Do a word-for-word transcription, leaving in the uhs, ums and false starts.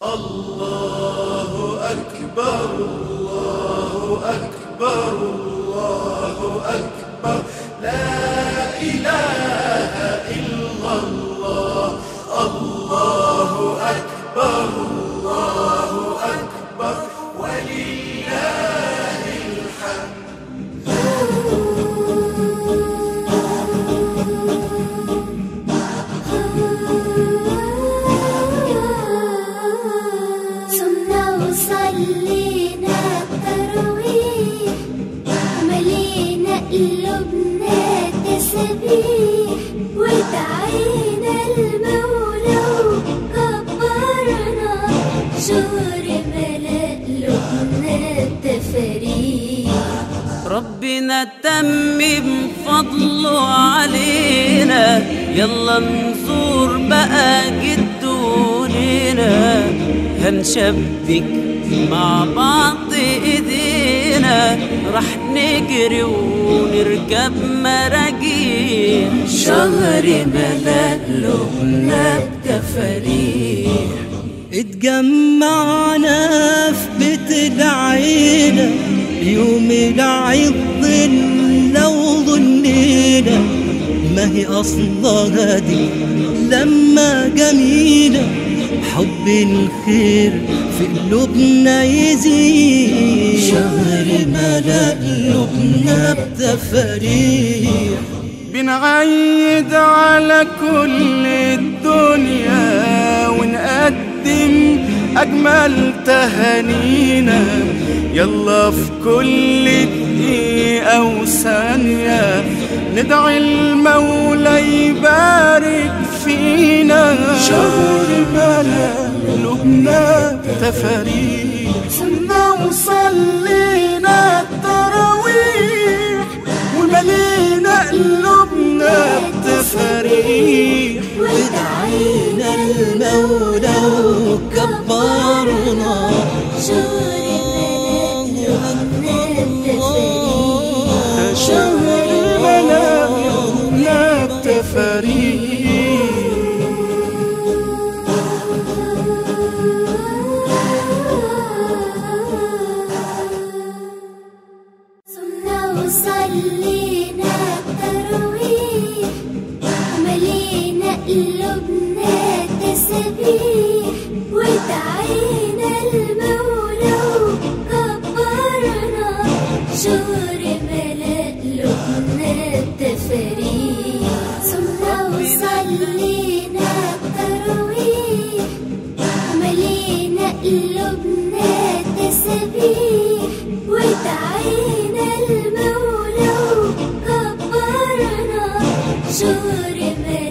الله أكبر الله أكبر الله أكبر لا إله إلا الله الله أكبر الله أكبر ولله الحمد. صمنا وصلينا التراويح ملينا قلوبنا تسبيح ودعينا المولى وكبرنا شهر ملأ قلوبنا التفاريح. ربنا تمم فضله علينا يلا نزور بقى جدوننا هنشبك مع بعض ايدينا رح نجري ونركب مراجيح شهر ملأ قلوبنا بتفاريح. اتجمعنا في بيت العيلة يوم العيد ظلنا وظنينا ما هي أصلها دي لما جميلة حب الخير في قلوبنا يزيد شهر ملأ قلوبنا بتفاريح. بنعيد على كل الدنيا ونقدم أجمل تهانينا يلا في كل دقيقة وثانية ندعي المولى يبارك فينا شهر ملأ قلوبنا تفاريح. صلنا وصلينا التراويح وملينا قلوبنا بتفاريح ودعينا المولى وكبرنا شهر شهر ملأ قلوبنا بتفاريح. صمنا وصلينا التراويح ملينا قلوبنا تسبيح ودعينا المولى وكبرنا شهر ملأ قلوبنا التفاريح. صمنا وصلينا التراويح ملينا قلوبنا تسبيح ودعينا المولى وكبرنا شهر ملأ